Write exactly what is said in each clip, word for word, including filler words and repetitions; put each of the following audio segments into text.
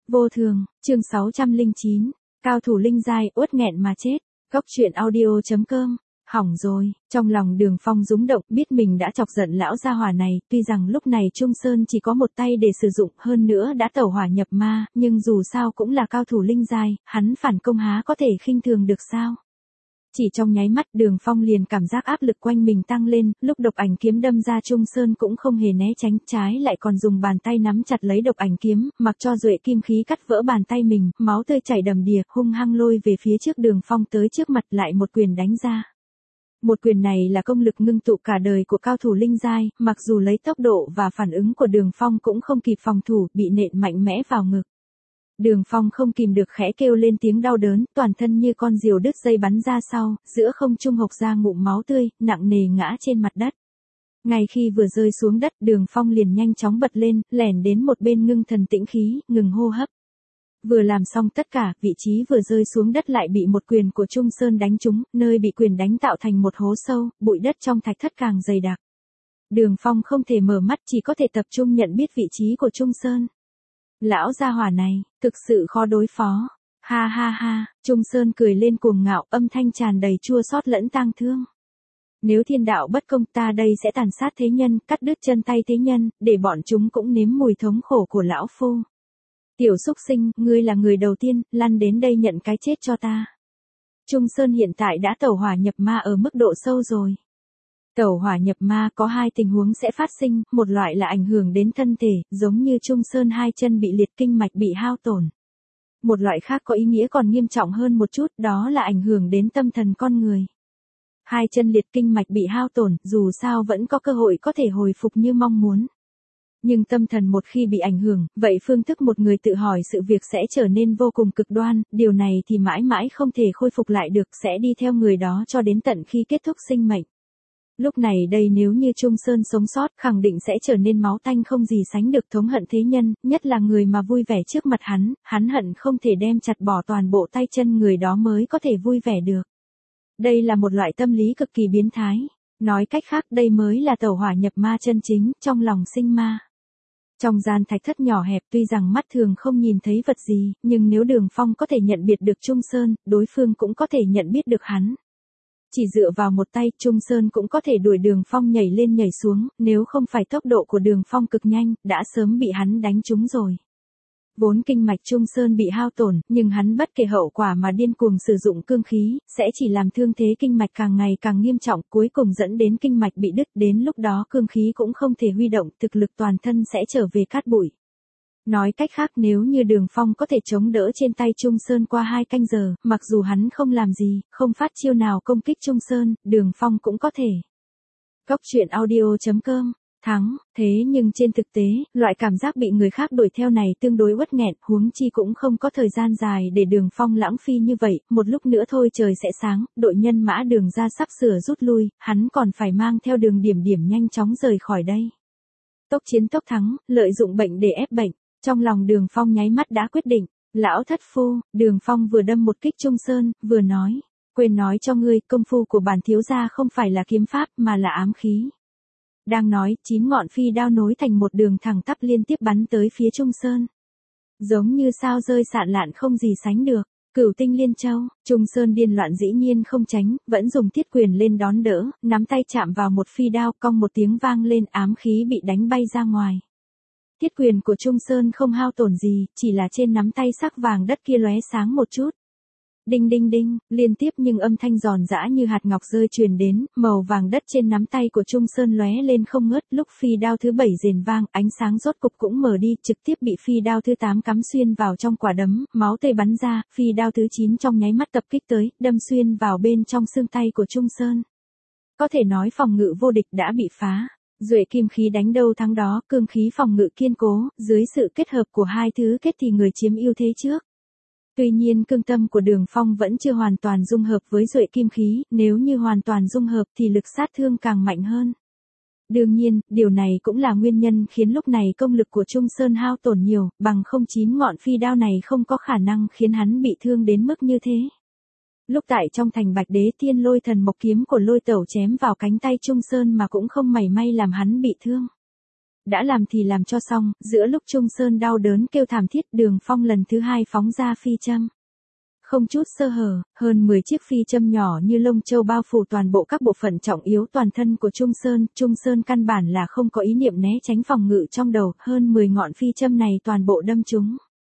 Vô thường, chương sáu trăm lẻ chín, cao thủ linh giai, uất nghẹn mà chết. Góc truyện audio chấm com. Hỏng rồi, trong lòng Đường Phong rúng động, biết mình đã chọc giận lão gia hỏa này, tuy rằng lúc này Trung Sơn chỉ có một tay để sử dụng, hơn nữa đã tẩu hỏa nhập ma, nhưng dù sao cũng là cao thủ linh giai, hắn phản công há có thể khinh thường được sao? Chỉ trong nháy mắt Đường Phong liền cảm giác áp lực quanh mình tăng lên, lúc độc ảnh kiếm đâm ra Trung Sơn cũng không hề né tránh, trái lại còn dùng bàn tay nắm chặt lấy độc ảnh kiếm, mặc cho duệ kim khí cắt vỡ bàn tay mình, máu tươi chảy đầm đìa, hung hăng lôi về phía trước Đường Phong tới trước mặt lại một quyền đánh ra. Một quyền này là công lực ngưng tụ cả đời của cao thủ linh giai, mặc dù lấy tốc độ và phản ứng của Đường Phong cũng không kịp phòng thủ, bị nện mạnh mẽ vào ngực. Đường Phong không kìm được khẽ kêu lên tiếng đau đớn, toàn thân như con diều đứt dây bắn ra sau, giữa không trung hộc ra ngụm máu tươi, nặng nề ngã trên mặt đất. Ngay khi vừa rơi xuống đất, Đường Phong liền nhanh chóng bật lên, lẻn đến một bên ngưng thần tĩnh khí, ngừng hô hấp. Vừa làm xong tất cả, vị trí vừa rơi xuống đất lại bị một quyền của Trung Sơn đánh trúng, nơi bị quyền đánh tạo thành một hố sâu, bụi đất trong thạch thất càng dày đặc. Đường Phong không thể mở mắt, chỉ có thể tập trung nhận biết vị trí của Trung Sơn. Lão gia hỏa này, thực sự khó đối phó. Ha ha ha, Trung Sơn cười lên cuồng ngạo, âm thanh tràn đầy chua xót lẫn tang thương. Nếu thiên đạo bất công, ta đây sẽ tàn sát thế nhân, cắt đứt chân tay thế nhân, để bọn chúng cũng nếm mùi thống khổ của lão phu. Tiểu súc sinh, ngươi là người đầu tiên, lăn đến đây nhận cái chết cho ta. Trung Sơn hiện tại đã tẩu hỏa nhập ma ở mức độ sâu rồi. Tẩu hỏa nhập ma có hai tình huống sẽ phát sinh, một loại là ảnh hưởng đến thân thể, giống như Trung Sơn hai chân bị liệt, kinh mạch bị hao tổn. Một loại khác có ý nghĩa còn nghiêm trọng hơn một chút, đó là ảnh hưởng đến tâm thần con người. Hai chân liệt, kinh mạch bị hao tổn, dù sao vẫn có cơ hội có thể hồi phục như mong muốn. Nhưng tâm thần một khi bị ảnh hưởng, vậy phương thức một người tự hỏi sự việc sẽ trở nên vô cùng cực đoan, điều này thì mãi mãi không thể khôi phục lại được, sẽ đi theo người đó cho đến tận khi kết thúc sinh mệnh. Lúc này đây nếu như Trung Sơn sống sót, khẳng định sẽ trở nên máu tanh không gì sánh được, thống hận thế nhân, nhất là người mà vui vẻ trước mặt hắn, hắn hận không thể đem chặt bỏ toàn bộ tay chân người đó mới có thể vui vẻ được. Đây là một loại tâm lý cực kỳ biến thái. Nói cách khác, đây mới là tẩu hỏa nhập ma chân chính, trong lòng sinh ma. Trong gian thạch thất nhỏ hẹp, tuy rằng mắt thường không nhìn thấy vật gì, nhưng nếu Đường Phong có thể nhận biết được Trung Sơn, đối phương cũng có thể nhận biết được hắn. Chỉ dựa vào một tay, Trung Sơn cũng có thể đuổi Đường Phong nhảy lên nhảy xuống, nếu không phải tốc độ của Đường Phong cực nhanh, đã sớm bị hắn đánh trúng rồi. Vốn kinh mạch Trung Sơn bị hao tổn, nhưng hắn bất kể hậu quả mà điên cuồng sử dụng cương khí, sẽ chỉ làm thương thế kinh mạch càng ngày càng nghiêm trọng, cuối cùng dẫn đến kinh mạch bị đứt, đến lúc đó cương khí cũng không thể huy động, thực lực toàn thân sẽ trở về cát bụi. Nói cách khác, nếu như Đường Phong có thể chống đỡ trên tay Trung Sơn qua hai canh giờ, mặc dù hắn không làm gì, không phát chiêu nào công kích Trung Sơn, Đường Phong cũng có thể. Góc truyện audio chấm com. Thắng, thế nhưng trên thực tế, loại cảm giác bị người khác đuổi theo này tương đối uất nghẹn, huống chi cũng không có thời gian dài để Đường Phong lãng phí như vậy, một lúc nữa thôi trời sẽ sáng, đội nhân mã Đường ra sắp sửa rút lui, hắn còn phải mang theo Đường Điểm Điểm nhanh chóng rời khỏi đây. Tốc chiến tốc thắng, lợi dụng bệnh để ép bệnh, trong lòng Đường Phong nháy mắt đã quyết định, lão thất phu, Đường Phong vừa đâm một kích Trung Sơn, vừa nói, quên nói cho ngươi, công phu của bản thiếu gia không phải là kiếm pháp mà là ám khí. Đang nói, chín ngọn phi đao nối thành một đường thẳng tắp liên tiếp bắn tới phía Trung Sơn. Giống như sao rơi sạn lạn không gì sánh được. Cửu tinh liên châu, Trung Sơn điên loạn dĩ nhiên không tránh, vẫn dùng thiết quyền lên đón đỡ, nắm tay chạm vào một phi đao, cong một tiếng vang lên, ám khí bị đánh bay ra ngoài. Thiết quyền của Trung Sơn không hao tổn gì, chỉ là trên nắm tay sắc vàng đất kia lóe sáng một chút. Đinh đinh đinh, liên tiếp nhưng âm thanh giòn giã như hạt ngọc rơi truyền đến, màu vàng đất trên nắm tay của Trung Sơn lóe lên không ngớt, lúc phi đao thứ bảy rền vang, ánh sáng rốt cục cũng mở đi, trực tiếp bị phi đao thứ tám cắm xuyên vào trong quả đấm, máu tươi bắn ra, phi đao thứ chín trong nháy mắt tập kích tới, đâm xuyên vào bên trong xương tay của Trung Sơn. Có thể nói phòng ngự vô địch đã bị phá. Duệ kim khí đánh đâu thắng đó, cương khí phòng ngự kiên cố, dưới sự kết hợp của hai thứ kết thì người chiếm ưu thế trước. Tuy nhiên cương tâm của Đường Phong vẫn chưa hoàn toàn dung hợp với duệ kim khí, nếu như hoàn toàn dung hợp thì lực sát thương càng mạnh hơn. Đương nhiên, điều này cũng là nguyên nhân khiến lúc này công lực của Trung Sơn hao tổn nhiều, bằng không chín ngọn phi đao này không có khả năng khiến hắn bị thương đến mức như thế. Lúc tại trong thành Bạch Đế Thiên Lôi Thần Mộc kiếm của Lôi Tẩu chém vào cánh tay Trung Sơn mà cũng không mảy may làm hắn bị thương. Đã làm thì làm cho xong, giữa lúc Trung Sơn đau đớn kêu thảm thiết, Đường Phong lần thứ hai phóng ra phi châm. Không chút sơ hở, hơn mười chiếc phi châm nhỏ như lông châu bao phủ toàn bộ các bộ phận trọng yếu toàn thân của Trung Sơn. Trung Sơn căn bản là không có ý niệm né tránh phòng ngự trong đầu, hơn mười ngọn phi châm này toàn bộ đâm trúng.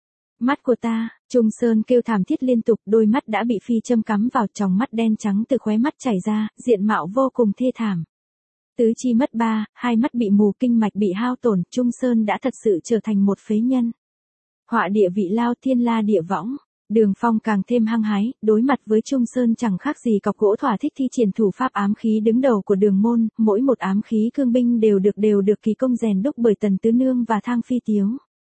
Mắt của ta, Trung Sơn kêu thảm thiết liên tục, đôi mắt đã bị phi châm cắm vào, tròng mắt đen trắng từ khóe mắt chảy ra, diện mạo vô cùng thê thảm. Tứ chi mất ba, hai mắt bị mù, kinh mạch bị hao tổn, Trung Sơn đã thật sự trở thành một phế nhân. Họa địa vị lao, thiên la địa võng. Đường Phong càng thêm hăng hái, đối mặt với Trung Sơn chẳng khác gì cọc gỗ thỏa thích thi triển thủ pháp ám khí đứng đầu của Đường môn, mỗi một ám khí cương binh đều được đều được kỳ công rèn đúc bởi Tần Tứ Nương và Thang Phi Tiếu.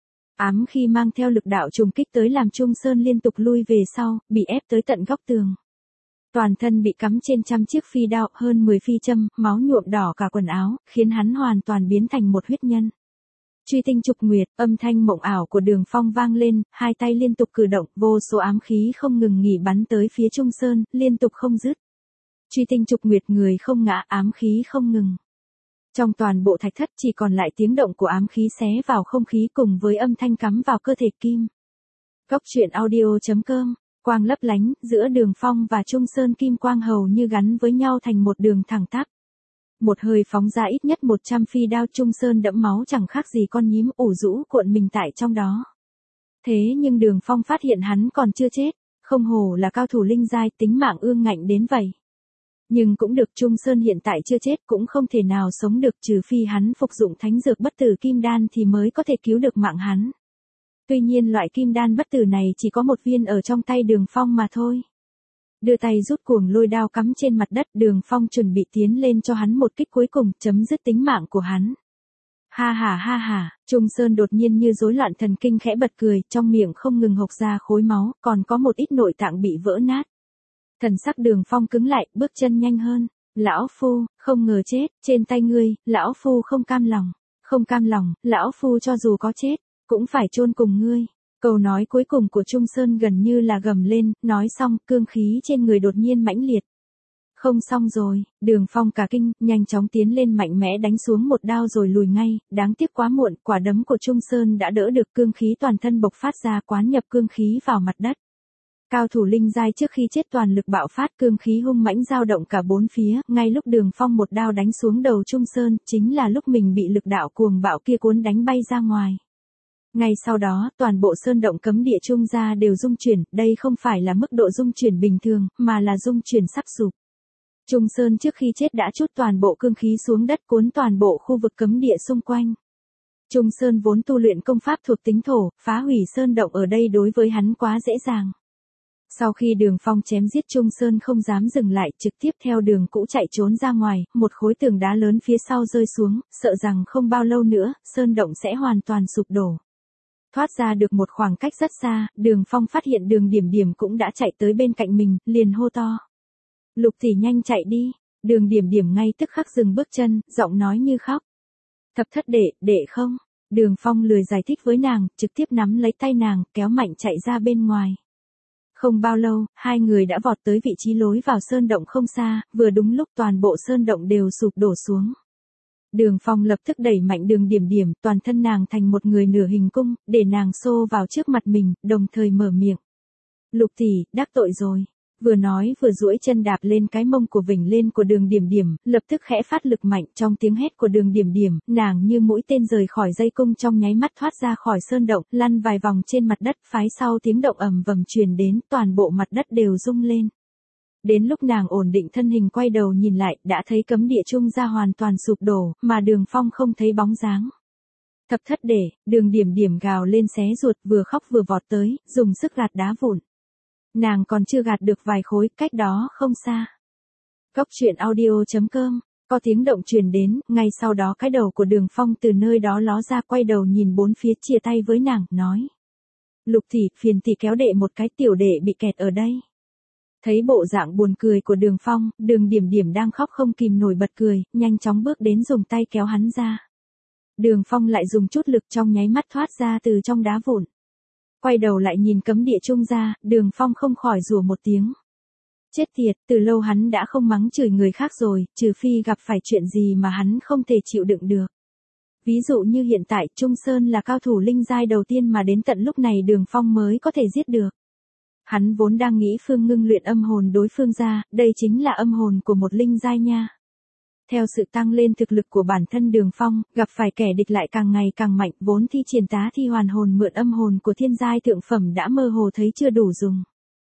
Ám khí mang theo lực đạo trùng kích tới làm Trung Sơn liên tục lui về sau, bị ép tới tận góc tường. Toàn thân bị cắm trên trăm chiếc phi đao, hơn mười phi châm, máu nhuộm đỏ cả quần áo, khiến hắn hoàn toàn biến thành một huyết nhân. Truy tinh trục nguyệt, âm thanh mộng ảo của Đường Phong vang lên, hai tay liên tục cử động, vô số ám khí không ngừng nghỉ bắn tới phía Trung Sơn, liên tục không dứt. Truy tinh trục nguyệt, người không ngã, ám khí không ngừng. Trong toàn bộ thạch thất chỉ còn lại tiếng động của ám khí xé vào không khí cùng với âm thanh cắm vào cơ thể kim. Góc truyện audio chấm com, quang lấp lánh, giữa Đường Phong và Trung Sơn kim quang hầu như gắn với nhau thành một đường thẳng tắp. Một hơi phóng ra ít nhất một trăm phi đao, Trung Sơn đẫm máu chẳng khác gì con nhím ủ rũ cuộn mình tại trong đó. Thế nhưng Đường Phong phát hiện hắn còn chưa chết, không hổ là cao thủ linh giai, tính mạng ương ngạnh đến vậy. Nhưng cũng được, Trung Sơn hiện tại chưa chết, cũng không thể nào sống được, trừ phi hắn phục dụng thánh dược bất tử kim đan thì mới có thể cứu được mạng hắn. Tuy nhiên loại kim đan bất tử này chỉ có một viên ở trong tay Đường Phong mà thôi. Đưa tay rút cuồng lôi đao cắm trên mặt đất, Đường Phong chuẩn bị tiến lên cho hắn một kích cuối cùng, chấm dứt tính mạng của hắn. Ha ha ha ha, Trung Sơn đột nhiên như rối loạn thần kinh khẽ bật cười, trong miệng không ngừng hộc ra khối máu, còn có một ít nội tạng bị vỡ nát. Thần sắc Đường Phong cứng lại, bước chân nhanh hơn. Lão Phu, không ngờ chết, trên tay ngươi, Lão Phu không cam lòng. Không cam lòng, Lão Phu cho dù có chết, cũng phải chôn cùng ngươi. Câu nói cuối cùng của Trung Sơn gần như là gầm lên, nói xong, cương khí trên người đột nhiên mãnh liệt. Không xong rồi, Đường Phong cả kinh, nhanh chóng tiến lên mạnh mẽ đánh xuống một đao rồi lùi ngay, đáng tiếc quá muộn, quả đấm của Trung Sơn đã đỡ được, cương khí toàn thân bộc phát ra, quán nhập cương khí vào mặt đất. Cao thủ linh giai trước khi chết toàn lực bạo phát, cương khí hung mãnh dao động cả bốn phía, ngay lúc Đường Phong một đao đánh xuống đầu Trung Sơn, chính là lúc mình bị lực đạo cuồng bạo kia cuốn đánh bay ra ngoài. Ngay sau đó, toàn bộ sơn động cấm địa Trung gia đều rung chuyển, đây không phải là mức độ rung chuyển bình thường, mà là rung chuyển sắp sụp. Trung Sơn trước khi chết đã trút toàn bộ cương khí xuống đất, cuốn toàn bộ khu vực cấm địa xung quanh. Trung Sơn vốn tu luyện công pháp thuộc tính thổ, phá hủy sơn động ở đây đối với hắn quá dễ dàng. Sau khi Đường Phong chém giết Trung Sơn không dám dừng lại, trực tiếp theo đường cũ chạy trốn ra ngoài, một khối tường đá lớn phía sau rơi xuống, sợ rằng không bao lâu nữa, sơn động sẽ hoàn toàn sụp đổ. Thoát ra được một khoảng cách rất xa, Đường Phong phát hiện Đường Điểm Điểm cũng đã chạy tới bên cạnh mình, liền hô to. Lục tỷ nhanh chạy đi, Đường Điểm Điểm ngay tức khắc dừng bước chân, giọng nói như khóc. Thập thất đệ, đệ không? Đường Phong lười giải thích với nàng, trực tiếp nắm lấy tay nàng, kéo mạnh chạy ra bên ngoài. Không bao lâu, hai người đã vọt tới vị trí lối vào sơn động không xa, vừa đúng lúc toàn bộ sơn động đều sụp đổ xuống. Đường Phong lập tức đẩy mạnh Đường Điểm Điểm, toàn thân nàng thành một người nửa hình cung, để nàng xô vào trước mặt mình, đồng thời mở miệng. Lục tỷ, đắc tội rồi. Vừa nói vừa duỗi chân đạp lên cái mông của vểnh lên của Đường Điểm Điểm, lập tức khẽ phát lực mạnh, trong tiếng hét của Đường Điểm Điểm, nàng như mũi tên rời khỏi dây cung, trong nháy mắt thoát ra khỏi sơn động, lăn vài vòng trên mặt đất, phái sau tiếng động ầm vầm truyền đến, toàn bộ mặt đất đều rung lên. Đến lúc nàng ổn định thân hình quay đầu nhìn lại, đã thấy cấm địa Trung gia hoàn toàn sụp đổ, mà Đường Phong không thấy bóng dáng. Thập thất để, Đường Điểm Điểm gào lên xé ruột, vừa khóc vừa vọt tới, dùng sức gạt đá vụn. Nàng còn chưa gạt được vài khối, cách đó không xa. Góc truyện audio chấm com, có tiếng động truyền đến, ngay sau đó cái đầu của Đường Phong từ nơi đó ló ra, quay đầu nhìn bốn phía, chia tay với nàng, nói. Lục tỷ, phiền tỷ kéo đệ một cái, tiểu đệ bị kẹt ở đây. Thấy bộ dạng buồn cười của Đường Phong, Đường Điểm Điểm đang khóc không kìm nổi bật cười, nhanh chóng bước đến dùng tay kéo hắn ra. Đường Phong lại dùng chút lực, trong nháy mắt thoát ra từ trong đá vụn. Quay đầu lại nhìn cấm địa Trung gia, Đường Phong không khỏi rủa một tiếng. Chết tiệt, từ lâu hắn đã không mắng chửi người khác rồi, trừ phi gặp phải chuyện gì mà hắn không thể chịu đựng được. Ví dụ như hiện tại Trung Sơn là cao thủ linh giai đầu tiên mà đến tận lúc này Đường Phong mới có thể giết được. Hắn vốn đang nghĩ Phương Ngưng luyện âm hồn đối phương ra, đây chính là âm hồn của một linh giai nha. Theo sự tăng lên thực lực của bản thân Đường Phong, gặp phải kẻ địch lại càng ngày càng mạnh, vốn thi triển tá thi hoàn hồn mượn âm hồn của thiên giai thượng phẩm đã mơ hồ thấy chưa đủ dùng.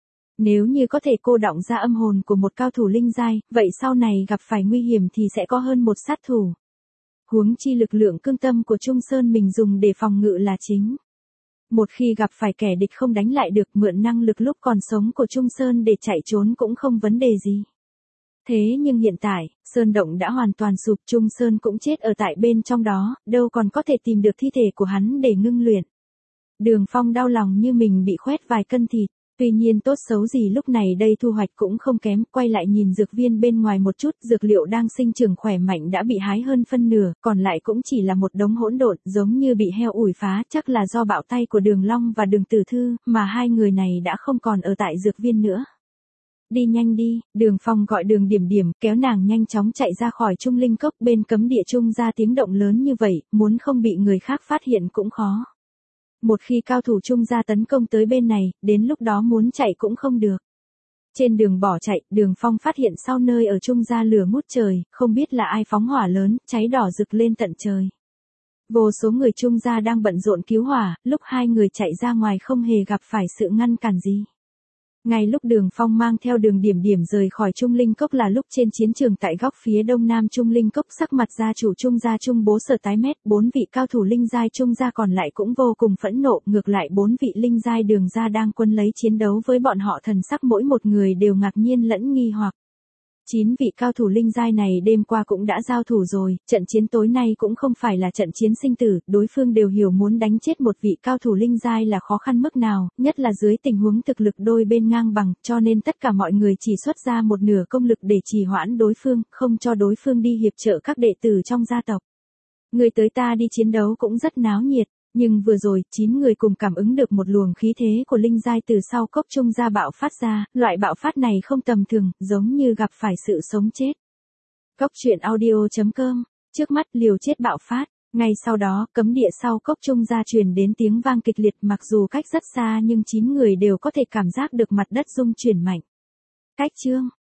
Nếu như có thể cô đọng ra âm hồn của một cao thủ linh giai, vậy sau này gặp phải nguy hiểm thì sẽ có hơn một sát thủ. Huống chi lực lượng cương tâm của Trung Sơn mình dùng để phòng ngự là chính. Một khi gặp phải kẻ địch không đánh lại được, mượn năng lực lúc còn sống của Trung Sơn để chạy trốn cũng không vấn đề gì. Thế nhưng hiện tại, Sơn Động đã hoàn toàn sụp, Trung Sơn cũng chết ở tại bên trong đó, đâu còn có thể tìm được thi thể của hắn để ngưng luyện. Đường Phong đau lòng như mình bị khoét vài cân thịt. Tuy nhiên tốt xấu gì lúc này đây thu hoạch cũng không kém, quay lại nhìn dược viên bên ngoài một chút, dược liệu đang sinh trưởng khỏe mạnh đã bị hái hơn phân nửa, còn lại cũng chỉ là một đống hỗn độn, giống như bị heo ủi phá, chắc là do bạo tay của Đường Long và Đường Tử Thư, mà hai người này đã không còn ở tại dược viên nữa. Đi nhanh đi, Đường Phong gọi Đường Điểm Điểm, kéo nàng nhanh chóng chạy ra khỏi Trung Linh Cốc, bên cấm địa trung ra tiếng động lớn như vậy, muốn không bị người khác phát hiện cũng khó. Một khi cao thủ Trung gia tấn công tới bên này, đến lúc đó muốn chạy cũng không được. Trên đường bỏ chạy, Đường Phong phát hiện sau nơi ở Trung gia lửa ngút trời, không biết là ai phóng hỏa lớn, cháy đỏ rực lên tận trời. Vô số người Trung gia đang bận rộn cứu hỏa, lúc hai người chạy ra ngoài không hề gặp phải sự ngăn cản gì. Ngay lúc Đường Phong mang theo Đường Điểm Điểm rời khỏi Trung Linh Cốc là lúc trên chiến trường tại góc phía đông nam Trung Linh Cốc, sắc mặt gia chủ Trung gia Trung Bố Sở tái mét, bốn vị cao thủ linh giai Trung gia còn lại cũng vô cùng phẫn nộ, ngược lại bốn vị linh giai Đường gia đang quân lấy chiến đấu với bọn họ, thần sắc mỗi một người đều ngạc nhiên lẫn nghi hoặc. Chín vị cao thủ linh giai này đêm qua cũng đã giao thủ rồi, trận chiến tối nay cũng không phải là trận chiến sinh tử, đối phương đều hiểu muốn đánh chết một vị cao thủ linh giai là khó khăn mức nào, nhất là dưới tình huống thực lực đôi bên ngang bằng, cho nên tất cả mọi người chỉ xuất ra một nửa công lực để trì hoãn đối phương, không cho đối phương đi hiệp trợ các đệ tử trong gia tộc. Người tới ta đi chiến đấu cũng rất náo nhiệt. Nhưng vừa rồi, chín người cùng cảm ứng được một luồng khí thế của linh giai từ sau cốc Trung gia bạo phát ra, loại bạo phát này không tầm thường, giống như gặp phải sự sống chết. Cốc truyện audio chấm com, trước mắt liều chết bạo phát, ngay sau đó, cấm địa sau cốc Trung gia truyền đến tiếng vang kịch liệt, mặc dù cách rất xa nhưng chín người đều có thể cảm giác được mặt đất rung chuyển mạnh. Cách chương